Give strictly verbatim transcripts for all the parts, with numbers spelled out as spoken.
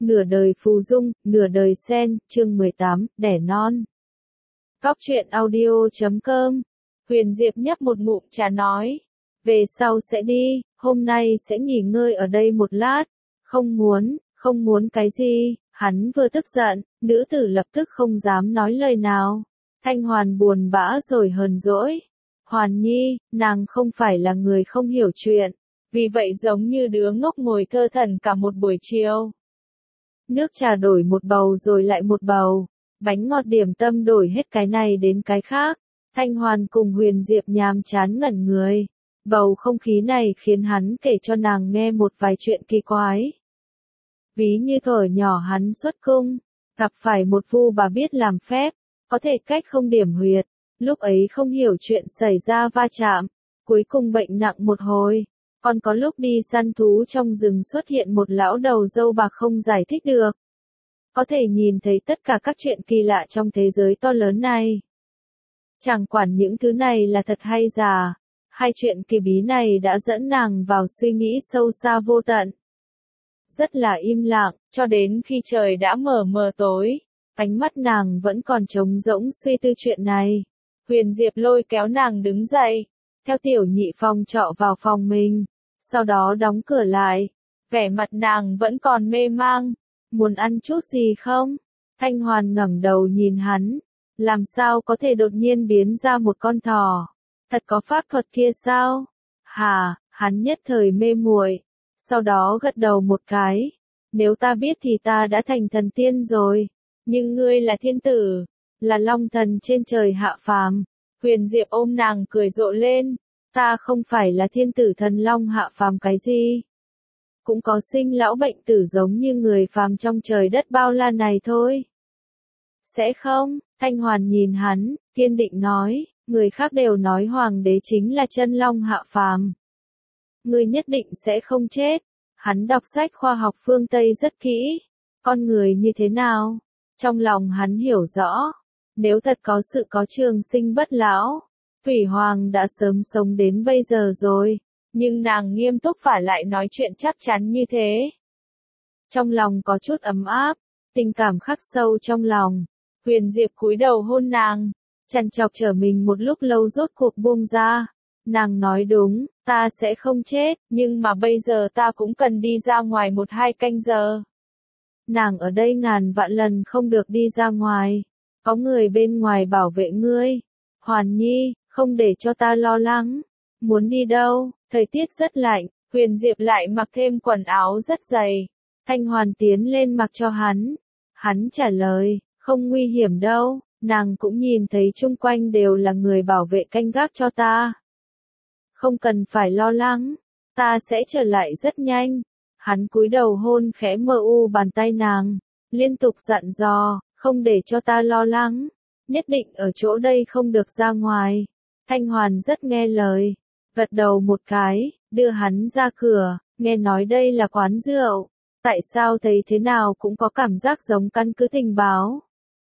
nửa đời phù dung, nửa đời sen, chương mười tám, đẻ non. Cóc truyện audio chấm com. Huyền Diệp nhấp một ngụm trà nói. Về sau sẽ đi, hôm nay sẽ nghỉ ngơi ở đây một lát. Không muốn, không muốn cái gì, hắn vừa tức giận, nữ tử lập tức không dám nói lời nào. Thanh Hoàn buồn bã rồi hờn dỗi. Hoàn Nhi, nàng không phải là người không hiểu chuyện, vì vậy giống như đứa ngốc ngồi thơ thẩn cả một buổi chiều. Nước trà đổi một bầu rồi lại một bầu, bánh ngọt điểm tâm đổi hết cái này đến cái khác. Thanh Hoàn cùng Huyền Diệp nhàm chán ngẩn người. Bầu không khí này khiến hắn kể cho nàng nghe một vài chuyện kỳ quái. Ví như thuở nhỏ hắn xuất cung, gặp phải một vu bà biết làm phép, có thể cách không điểm huyệt, lúc ấy không hiểu chuyện xảy ra va chạm, cuối cùng bệnh nặng một hồi. Còn có lúc đi săn thú trong rừng xuất hiện một lão đầu râu bạc không giải thích được. Có thể nhìn thấy tất cả các chuyện kỳ lạ trong thế giới to lớn này. Chẳng quản những thứ này là thật hay giả, hai chuyện kỳ bí này đã dẫn nàng vào suy nghĩ sâu xa vô tận. Rất là im lặng, cho đến khi trời đã mờ mờ tối, ánh mắt nàng vẫn còn trống rỗng suy tư chuyện này. Huyền Diệp lôi kéo nàng đứng dậy, theo Tiểu Nhị phòng trọ vào phòng mình, sau đó đóng cửa lại. Vẻ mặt nàng vẫn còn mê mang. Muốn ăn chút gì không? Thanh Hoàn ngẩng đầu nhìn hắn. Làm sao có thể đột nhiên biến ra một con thỏ? Thật có pháp thuật kia sao? Hà, hắn nhất thời mê muội, sau đó gật đầu một cái. Nếu ta biết thì ta đã thành thần tiên rồi. Nhưng ngươi là thiên tử, là long thần trên trời hạ phàm. Huyền Diệp ôm nàng cười rộ lên. Ta không phải là thiên tử thần long hạ phàm cái gì. Cũng có sinh lão bệnh tử giống như người phàm trong trời đất bao la này thôi. Sẽ không? Thanh Hoàn nhìn hắn, kiên định nói, người khác đều nói hoàng đế chính là chân long hạ phàm. Ngươi nhất định sẽ không chết. Hắn đọc sách khoa học phương Tây rất kỹ. Con người như thế nào? Trong lòng hắn hiểu rõ. Nếu thật có sự có trường sinh bất lão, Thủy Hoàng đã sớm sống đến bây giờ rồi. Nhưng nàng nghiêm túc phải lại nói chuyện chắc chắn như thế. Trong lòng có chút ấm áp, tình cảm khắc sâu trong lòng. Huyền Diệp cúi đầu hôn nàng, chằn chọc trở mình một lúc lâu rốt cuộc buông ra. Nàng nói đúng, ta sẽ không chết, nhưng mà bây giờ ta cũng cần đi ra ngoài một hai canh giờ. Nàng ở đây ngàn vạn lần không được đi ra ngoài. Có người bên ngoài bảo vệ ngươi. Hoàn Nhi, không để cho ta lo lắng. Muốn đi đâu? Thời tiết rất lạnh, Huyền Diệp lại mặc thêm quần áo rất dày. Thanh Hoàn tiến lên mặc cho hắn. Hắn trả lời, không nguy hiểm đâu, nàng cũng nhìn thấy chung quanh đều là người bảo vệ canh gác cho ta. Không cần phải lo lắng, ta sẽ trở lại rất nhanh. Hắn cúi đầu hôn khẽ mờ u bàn tay nàng, liên tục dặn dò, không để cho ta lo lắng, nhất định ở chỗ đây không được ra ngoài. Thanh Hoàn rất nghe lời, gật đầu một cái, đưa hắn ra cửa, nghe nói đây là quán rượu, tại sao thấy thế nào cũng có cảm giác giống căn cứ tình báo.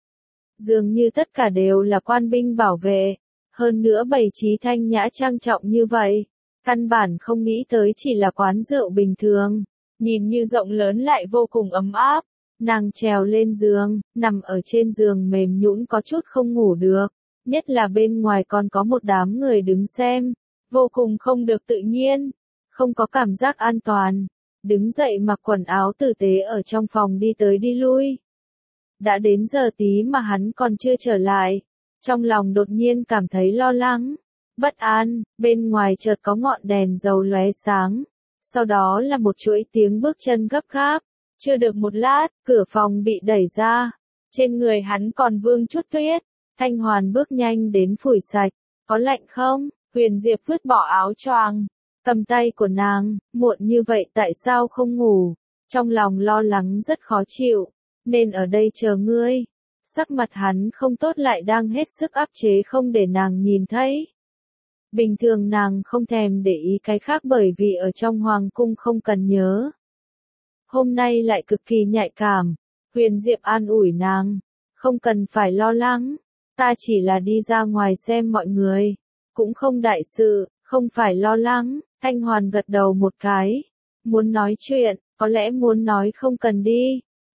Dường như tất cả đều là quan binh bảo vệ, hơn nữa bày trí thanh nhã trang trọng như vậy, căn bản không nghĩ tới chỉ là quán rượu bình thường, nhìn như rộng lớn lại vô cùng ấm áp. Nàng trèo lên giường, nằm ở trên giường mềm nhũn có chút không ngủ được, nhất là bên ngoài còn có một đám người đứng xem. Vô cùng không được tự nhiên, không có cảm giác an toàn. Đứng dậy mặc quần áo tử tế ở trong phòng đi tới đi lui. Đã đến giờ tí mà hắn còn chưa trở lại. Trong lòng đột nhiên cảm thấy lo lắng, bất an, bên ngoài chợt có ngọn đèn dầu lóe sáng. Sau đó là một chuỗi tiếng bước chân gấp gáp. Chưa được một lát, cửa phòng bị đẩy ra. Trên người hắn còn vương chút tuyết. Thanh Hoàn bước nhanh đến phủi sạch. Có lạnh không? Huyền Diệp vứt bỏ áo choàng, cầm tay của nàng, muộn như vậy tại sao không ngủ? Trong lòng lo lắng rất khó chịu, nên ở đây chờ ngươi. Sắc mặt hắn không tốt lại đang hết sức áp chế không để nàng nhìn thấy. Bình thường nàng không thèm để ý cái khác bởi vì ở trong hoàng cung không cần nhớ. Hôm nay lại cực kỳ nhạy cảm. Huyền Diệp an ủi nàng, không cần phải lo lắng, ta chỉ là đi ra ngoài xem mọi người. Cũng không đại sự, không phải lo lắng. Thanh Hoàn gật đầu một cái. Muốn nói chuyện, có lẽ muốn nói không cần đi.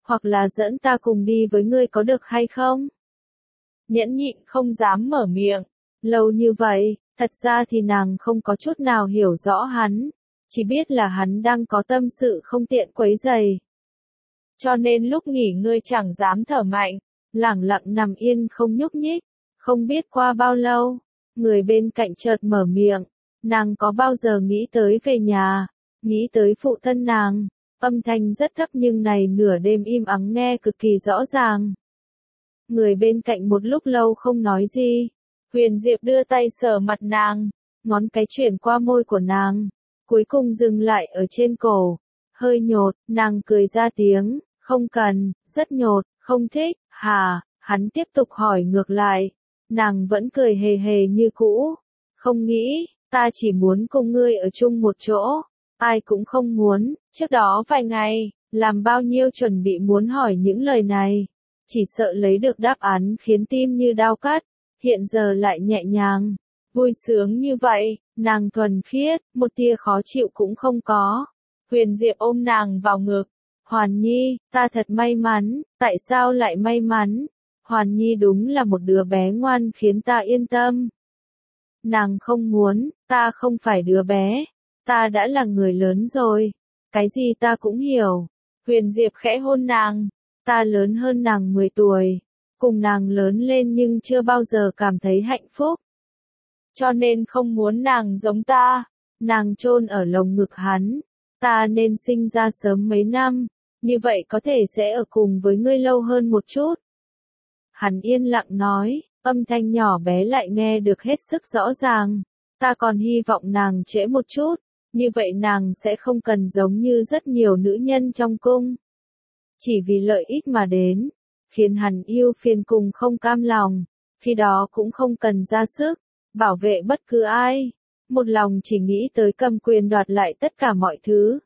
hoặc là dẫn ta cùng đi với ngươi có được hay không? Nhẫn nhịn không dám mở miệng, lâu như vậy, thật ra thì nàng không có chút nào hiểu rõ hắn, chỉ biết là hắn đang có tâm sự không tiện quấy rầy. Cho nên lúc nghỉ ngơi chẳng dám thở mạnh, lẳng lặng nằm yên không nhúc nhích, không biết qua bao lâu, người bên cạnh chợt mở miệng, nàng có bao giờ nghĩ tới về nhà, nghĩ tới phụ thân nàng, âm thanh rất thấp nhưng này nửa đêm im ắng nghe cực kỳ rõ ràng. Người bên cạnh một lúc lâu không nói gì, Huyền Diệp đưa tay sờ mặt nàng, ngón cái chuyển qua môi của nàng, cuối cùng dừng lại ở trên cổ, hơi nhột, nàng cười ra tiếng, không cần, rất nhột, không thích, hà, hắn tiếp tục hỏi ngược lại, nàng vẫn cười hề hề như cũ, không nghĩ, ta chỉ muốn cùng ngươi ở chung một chỗ, ai cũng không muốn, trước đó vài ngày, làm bao nhiêu chuẩn bị muốn hỏi những lời này, chỉ sợ lấy được đáp án khiến tim như đau cắt, hiện giờ lại nhẹ nhàng, vui sướng như vậy, nàng thuần khiết, một tia khó chịu cũng không có. Huyền Diệp ôm nàng vào ngực, Hoàn Nhi, ta thật may mắn, tại sao lại may mắn? Hoàn Nhi đúng là một đứa bé ngoan khiến ta yên tâm. Nàng không muốn, ta không phải đứa bé, ta đã là người lớn rồi, cái gì ta cũng hiểu. Huyền Diệp khẽ hôn nàng, ta lớn hơn nàng mười tuổi, cùng nàng lớn lên nhưng chưa bao giờ cảm thấy hạnh phúc. Cho nên không muốn nàng giống ta, nàng chôn ở lồng ngực hắn, ta nên sinh ra sớm mấy năm, như vậy có thể sẽ ở cùng với ngươi lâu hơn một chút. Hắn yên lặng nói, âm thanh nhỏ bé lại nghe được hết sức rõ ràng, ta còn hy vọng nàng trễ một chút, như vậy nàng sẽ không cần giống như rất nhiều nữ nhân trong cung. Chỉ vì lợi ích mà đến, khiến hắn yêu phiền cùng không cam lòng, khi đó cũng không cần ra sức, bảo vệ bất cứ ai, một lòng chỉ nghĩ tới cầm quyền đoạt lại tất cả mọi thứ.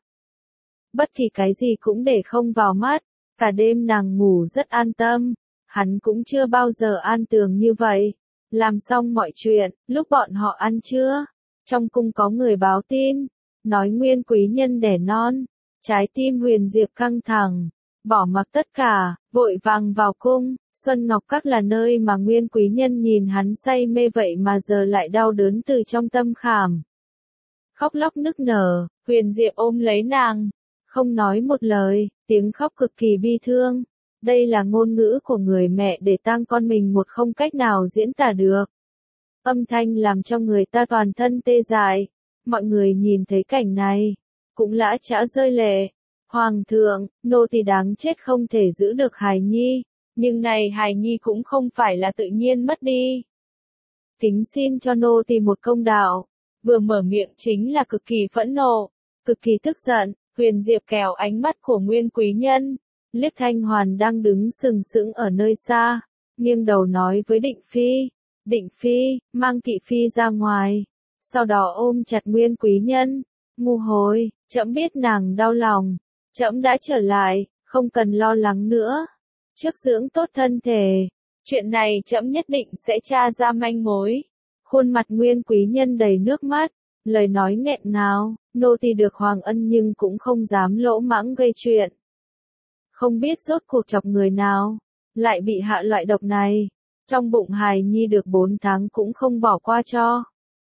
Bất kỳ cái gì cũng để không vào mắt, cả đêm nàng ngủ rất an tâm, hắn cũng chưa bao giờ an tường như vậy. Làm xong mọi chuyện, lúc bọn họ ăn trưa, trong cung có người báo tin, nói Nguyên quý nhân đẻ non, trái tim Huyền Diệp căng thẳng, bỏ mặc tất cả, vội vàng vào cung. Xuân Ngọc Các là nơi mà Nguyên quý nhân nhìn hắn say mê vậy mà giờ lại đau đớn từ trong tâm khảm. Khóc lóc nức nở, Huyền Diệp ôm lấy nàng, không nói một lời, tiếng khóc cực kỳ bi thương. Đây là ngôn ngữ của người mẹ để tang con mình một không cách nào diễn tả được. Âm thanh làm cho người ta toàn thân tê dại. Mọi người nhìn thấy cảnh này, cũng lã chã rơi lệ. Hoàng thượng, nô tỳ đáng chết không thể giữ được hài nhi, nhưng này hài nhi cũng không phải là tự nhiên mất đi. Kính xin cho nô tỳ một công đạo. Vừa mở miệng chính là cực kỳ phẫn nộ, cực kỳ tức giận. Huyền Diệp kéo ánh mắt của Nguyên quý nhân, liếc Thanh Hoàn đang đứng sừng sững ở nơi xa, nghiêng đầu nói với Định Phi, Định Phi, mang Kỵ Phi ra ngoài, sau đó ôm chặt Nguyên quý nhân, ngu hối, trẫm biết nàng đau lòng, trẫm đã trở lại, không cần lo lắng nữa, trước dưỡng tốt thân thể, chuyện này trẫm nhất định sẽ tra ra manh mối. Khuôn mặt Nguyên quý nhân đầy nước mắt, lời nói nghẹn ngào, nô tỳ được hoàng ân nhưng cũng không dám lỗ mãng gây chuyện. Không biết rốt cuộc chọc người nào, lại bị hạ loại độc này, trong bụng hài nhi được bốn tháng cũng không bỏ qua cho.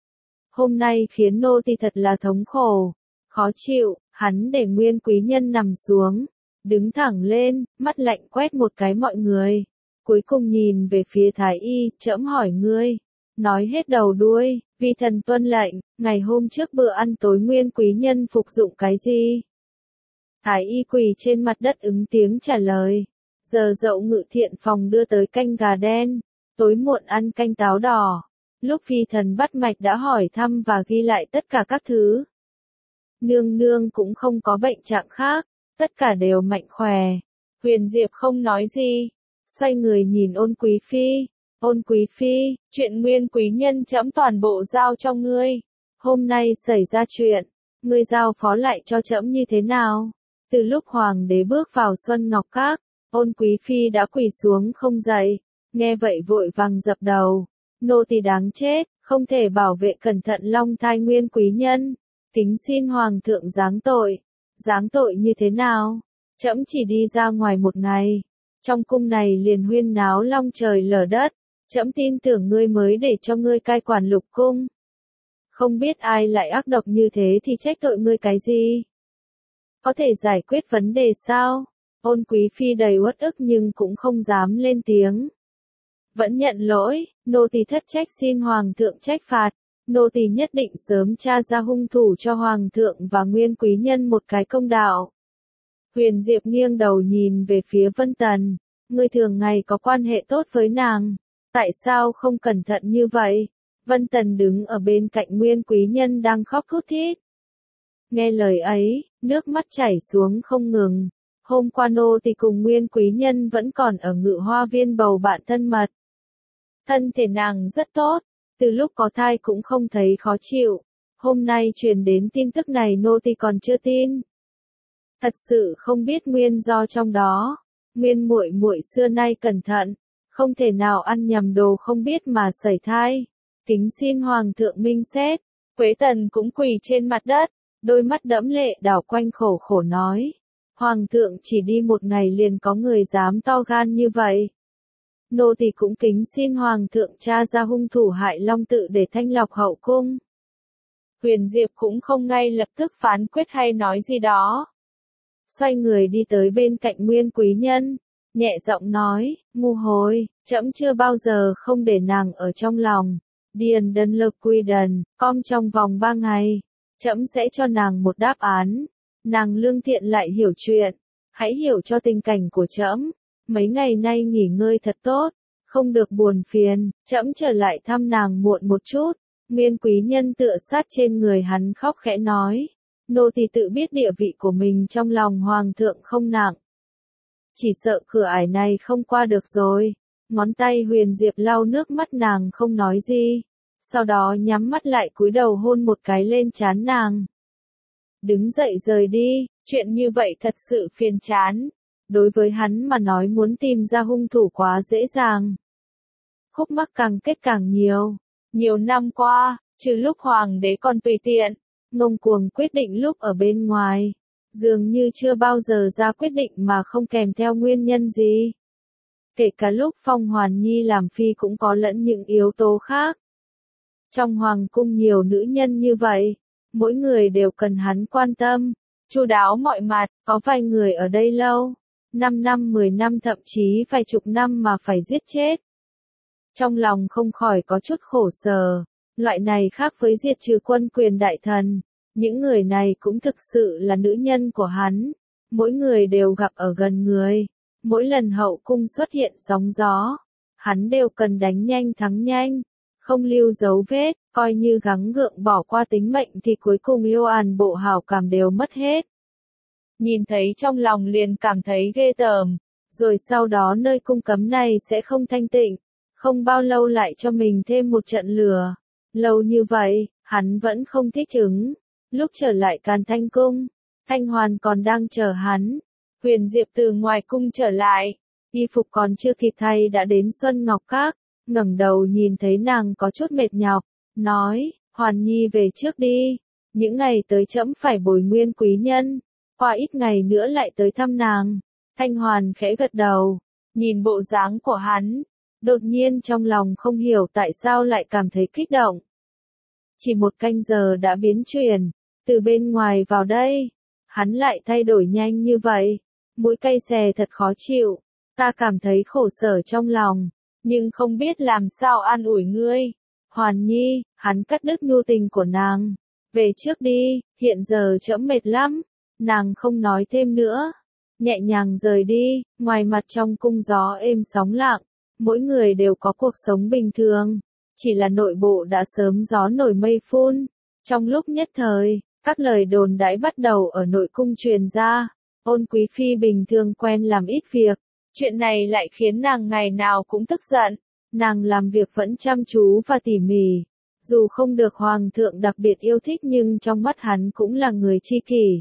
Hôm nay khiến nô tỳ thật là thống khổ, khó chịu, hắn để Nguyên quý nhân nằm xuống, đứng thẳng lên, mắt lạnh quét một cái mọi người, cuối cùng nhìn về phía Thái Y, trẫm hỏi ngươi. Nói hết đầu đuôi, vì thần tuân lệnh, ngày hôm trước bữa ăn tối Nguyên quý nhân phục dụng cái gì? Thái Y quỳ trên mặt đất ứng tiếng trả lời. Giờ Dậu Ngự Thiện phòng đưa tới canh gà đen, tối muộn ăn canh táo đỏ. Lúc phi thần bắt mạch đã hỏi thăm và ghi lại tất cả các thứ. Nương nương cũng không có bệnh trạng khác, tất cả đều mạnh khỏe. Huyền Diệp không nói gì, xoay người nhìn Ôn quý phi. Ôn quý phi, chuyện Nguyên quý nhân trẫm toàn bộ giao cho ngươi. Hôm nay xảy ra chuyện, ngươi giao phó lại cho trẫm như thế nào? Từ lúc hoàng đế bước vào Xuân Ngọc Các, Ôn quý phi đã quỳ xuống không dậy, nghe vậy vội vàng dập đầu. Nô tỳ đáng chết, không thể bảo vệ cẩn thận long thai Nguyên quý nhân. Kính xin hoàng thượng giáng tội. Giáng tội như thế nào? Trẫm chỉ đi ra ngoài một ngày, trong cung này liền huyên náo long trời lở đất, trẫm tin tưởng ngươi mới để cho ngươi cai quản lục cung. Không biết ai lại ác độc như thế thì trách tội ngươi cái gì? Có thể giải quyết vấn đề sao? Ôn quý phi đầy uất ức nhưng cũng không dám lên tiếng. Vẫn nhận lỗi, nô tỳ thất trách xin hoàng thượng trách phạt, nô tỳ nhất định sớm tra ra hung thủ cho hoàng thượng và nguyên quý nhân một cái công đạo. Huyền Diệp nghiêng đầu nhìn về phía Vân Tần, ngươi thường ngày có quan hệ tốt với nàng, tại sao không cẩn thận như vậy? Vân Tần đứng ở bên cạnh nguyên quý nhân đang khóc thút thít. Nghe lời ấy, nước mắt chảy xuống không ngừng. Hôm qua nô tỳ cùng nguyên quý nhân vẫn còn ở Ngự Hoa Viên bầu bạn thân mật. Thân thể nàng rất tốt, từ lúc có thai cũng không thấy khó chịu. Hôm nay truyền đến tin tức này nô tỳ còn chưa tin. Thật sự không biết nguyên do trong đó. Nguyên muội muội xưa nay cẩn thận, không thể nào ăn nhầm đồ không biết mà sẩy thai. Kính xin hoàng thượng minh xét. Quế Tần cũng quỳ trên mặt đất, đôi mắt đẫm lệ đảo quanh khổ khổ nói. Hoàng thượng chỉ đi một ngày liền có người dám to gan như vậy. Nô tỳ cũng kính xin hoàng thượng tra ra hung thủ hại Long Tự để thanh lọc hậu cung. Huyền Diệp cũng không ngay lập tức phán quyết hay nói gì đó. Xoay người đi tới bên cạnh nguyên quý nhân, nhẹ giọng nói, ngu hối, trẫm chưa bao giờ không để nàng ở trong lòng. Điền đơn lực quy đần, com trong vòng ba ngày, trẫm sẽ cho nàng một đáp án. Nàng lương thiện lại hiểu chuyện, hãy hiểu cho tình cảnh của trẫm. Mấy ngày nay nghỉ ngơi thật tốt, không được buồn phiền, trẫm trở lại thăm nàng muộn một chút. Nguyên quý nhân tựa sát trên người hắn khóc khẽ nói, nô tỳ tự biết địa vị của mình trong lòng hoàng thượng không nặng. Chỉ sợ cửa ải này không qua được rồi. Ngón tay Huyền Diệp lau nước mắt nàng không nói gì, sau đó nhắm mắt lại cúi đầu hôn một cái lên trán nàng. Đứng dậy rời đi, chuyện như vậy thật sự phiền chán. Đối với hắn mà nói muốn tìm ra hung thủ quá dễ dàng. Khúc mắc càng kết càng nhiều. Nhiều năm qua, trừ lúc hoàng đế còn tùy tiện, ngông cuồng quyết định lúc ở bên ngoài, dường như chưa bao giờ ra quyết định mà không kèm theo nguyên nhân gì. Kể cả lúc Phong Hoàn Nhi làm phi cũng có lẫn những yếu tố khác. Trong hoàng cung nhiều nữ nhân như vậy, mỗi người đều cần hắn quan tâm, chu đáo mọi mặt, có vài người ở đây lâu, năm năm mười năm thậm chí vài chục năm mà phải giết chết. Trong lòng không khỏi có chút khổ sở, loại này khác với diệt trừ quân quyền đại thần, những người này cũng thực sự là nữ nhân của hắn, mỗi người đều gặp ở gần người, mỗi lần hậu cung xuất hiện sóng gió, hắn đều cần đánh nhanh thắng nhanh, không lưu dấu vết, coi như gắng gượng bỏ qua tính mệnh thì cuối cùng toàn bộ hảo cảm đều mất hết. Nhìn thấy trong lòng liền cảm thấy ghê tởm, rồi sau đó nơi cung cấm này sẽ không thanh tịnh, không bao lâu lại cho mình thêm một trận lửa. Lâu như vậy, hắn vẫn không thích ứng. Lúc trở lại Càn Thanh Cung, Thanh Hoàn còn đang chờ hắn. Huyền Diệp từ ngoài cung trở lại, y phục còn chưa kịp thay đã đến Xuân Ngọc Các, ngẩng đầu nhìn thấy nàng có chút mệt nhọc, nói, Hoàn Nhi về trước đi, những ngày tới trẫm phải bồi nguyên quý nhân, qua ít ngày nữa lại tới thăm nàng. Thanh Hoàn khẽ gật đầu, nhìn bộ dáng của hắn, đột nhiên trong lòng không hiểu tại sao lại cảm thấy kích động. Chỉ một canh giờ đã biến chuyển, từ bên ngoài vào đây, hắn lại thay đổi nhanh như vậy, mũi cay xè thật khó chịu, ta cảm thấy khổ sở trong lòng, nhưng không biết làm sao an ủi ngươi. Hoàn Nhi, hắn cắt đứt nhu tình của nàng, về trước đi, hiện giờ trẫm mệt lắm, nàng không nói thêm nữa, nhẹ nhàng rời đi, ngoài mặt trong cung gió êm sóng lặng, mỗi người đều có cuộc sống bình thường, chỉ là nội bộ đã sớm gió nổi mây phun. Trong lúc nhất thời, các lời đồn đãi bắt đầu ở nội cung truyền ra, Ôn Quý Phi bình thường quen làm ít việc, chuyện này lại khiến nàng ngày nào cũng tức giận, nàng làm việc vẫn chăm chú và tỉ mỉ, dù không được hoàng thượng đặc biệt yêu thích nhưng trong mắt hắn cũng là người tri kỷ.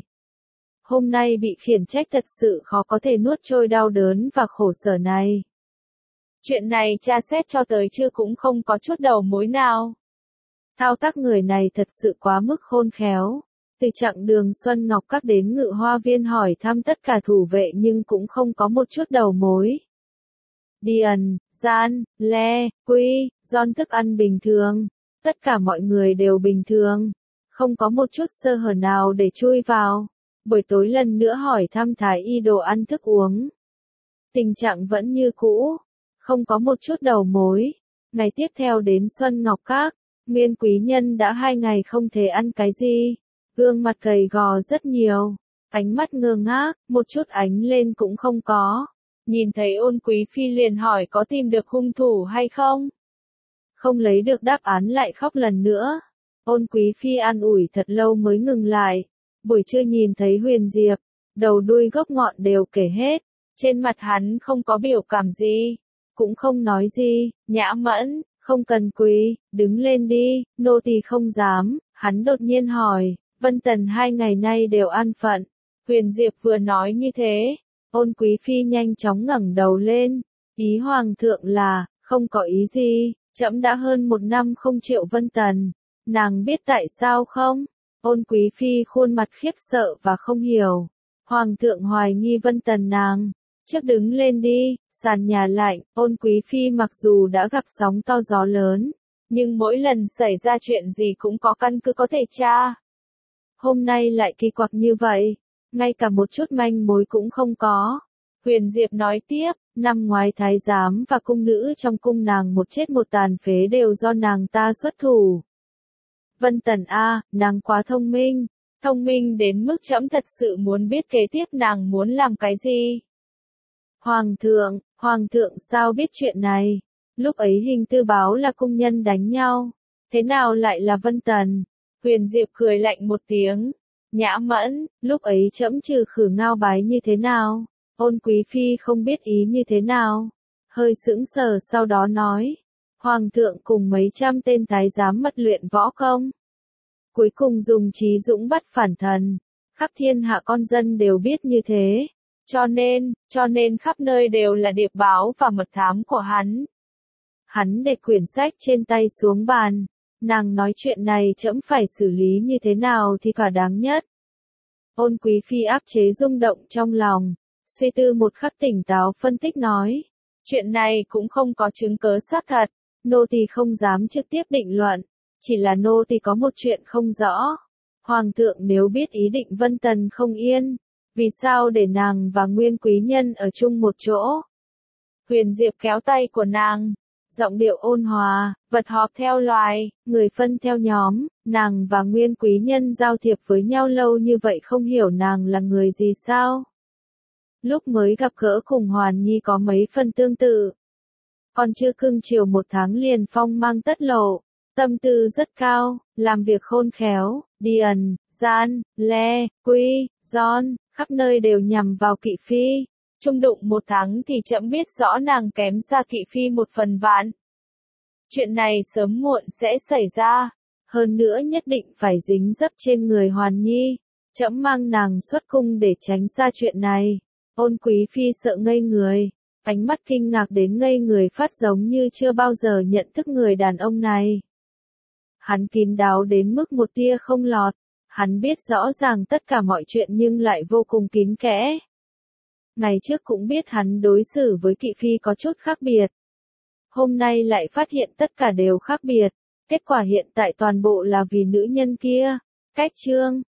Hôm nay bị khiển trách thật sự khó có thể nuốt trôi đau đớn và khổ sở này. Chuyện này tra xét cho tới chưa cũng không có chút đầu mối nào. Thao tác người này thật sự quá mức khôn khéo, Từ chặng đường Xuân Ngọc Các đến Ngự Hoa Viên hỏi thăm tất cả thủ vệ nhưng cũng không có một chút đầu mối. Điền, Gian, Le, Quy, Giòn thức ăn bình thường. Tất cả mọi người đều bình thường. Không có một chút sơ hở nào để chui vào. Buổi tối lần nữa hỏi thăm Thái Y đồ ăn thức uống. Tình trạng vẫn như cũ. Không có một chút đầu mối. Ngày tiếp theo đến Xuân Ngọc Các. Nguyên quý nhân đã hai ngày không thể ăn cái gì. Gương mặt gầy gò rất nhiều. Ánh mắt ngơ ngác, một chút ánh lên cũng không có. Nhìn thấy Ôn Quý Phi liền hỏi có tìm được hung thủ hay không? Không lấy được đáp án lại khóc lần nữa. Ôn Quý Phi an ủi thật lâu mới ngừng lại. Buổi trưa nhìn thấy Huyền Diệp, đầu đuôi gốc ngọn đều kể hết. Trên mặt hắn không có biểu cảm gì, cũng không nói gì. Nhã Mẫn, không cần quỳ, đứng lên đi, nô tỳ không dám. Hắn đột nhiên hỏi, Vân Tần hai ngày nay đều an phận. Huyền Diệp vừa nói như thế, Ôn Quý Phi nhanh chóng ngẩng đầu lên. Ý Hoàng thượng là, không có ý gì, trẫm đã hơn một năm không triệu Vân Tần. Nàng biết tại sao không? Ôn Quý Phi khuôn mặt khiếp sợ và không hiểu. Hoàng thượng hoài nghi Vân Tần nàng. Trước đứng lên đi, sàn nhà lạnh. Ôn Quý Phi mặc dù đã gặp sóng to gió lớn, nhưng mỗi lần xảy ra chuyện gì cũng có căn cứ có thể tra. Hôm nay lại kỳ quặc như vậy, ngay cả một chút manh mối cũng không có. Huyền Diệp nói tiếp, năm ngoái thái giám và cung nữ trong cung nàng một chết một tàn phế đều do nàng ta xuất thủ. Vân Tần a, nàng quá thông minh, thông minh đến mức trẫm thật sự muốn biết kế tiếp nàng muốn làm cái gì. Hoàng thượng, Hoàng thượng sao biết chuyện này? Lúc ấy hình tư báo là cung nhân đánh nhau, thế nào lại là Vân Tần? Huyền Diệp cười lạnh một tiếng. Nhã Mẫn, lúc ấy trẫm trừ khử Ngao Bái như thế nào? Ôn Quý Phi không biết ý như thế nào. Hơi sững sờ sau đó nói. Hoàng thượng cùng mấy trăm tên thái giám mật luyện võ công. Cuối cùng dùng trí dũng bắt phản thần. Khắp thiên hạ con dân đều biết như thế. Cho nên, cho nên khắp nơi đều là điệp báo và mật thám của hắn. Hắn để quyển sách trên tay xuống bàn. Nàng nói chuyện này trẫm phải xử lý như thế nào thì thỏa đáng nhất. Ôn Quý Phi áp chế rung động trong lòng, suy tư một khắc tỉnh táo phân tích nói. Chuyện này cũng không có chứng cớ xác thật, nô tỳ không dám trực tiếp định luận, chỉ là nô tỳ có một chuyện không rõ. Hoàng thượng nếu biết ý định Vân Tần không yên, vì sao để nàng và Nguyên quý nhân ở chung một chỗ? Huyền Diệp kéo tay của nàng. Giọng điệu ôn hòa, vật họp theo loài, người phân theo nhóm, nàng và Nguyên quý nhân giao thiệp với nhau lâu như vậy không hiểu nàng là người gì sao? Lúc mới gặp gỡ cùng Hoàn Nhi có mấy phần tương tự. Còn chưa cưng chiều một tháng liền phong mang tất lộ, tâm tư rất cao, làm việc khôn khéo, Điền, Gian, Le, Quy, Giòn, khắp nơi đều nhằm vào Kỵ Phi. Trung đụng một tháng thì trẫm biết rõ nàng kém xa Kỵ Phi một phần vạn. Chuyện này sớm muộn sẽ xảy ra. Hơn nữa nhất định phải dính dấp trên người Hoàn Nhi. Trẫm mang nàng xuất cung để tránh xa chuyện này. Ôn Quý Phi sợ ngây người. Ánh mắt kinh ngạc đến ngây người phát giống như chưa bao giờ nhận thức người đàn ông này. Hắn kín đáo đến mức một tia không lọt. Hắn biết rõ ràng tất cả mọi chuyện nhưng lại vô cùng kín kẽ. Ngày trước cũng biết hắn đối xử với Kỵ Phi có chút khác biệt. Hôm nay lại phát hiện tất cả đều khác biệt. Kết quả hiện tại toàn bộ là vì nữ nhân kia. Cách chương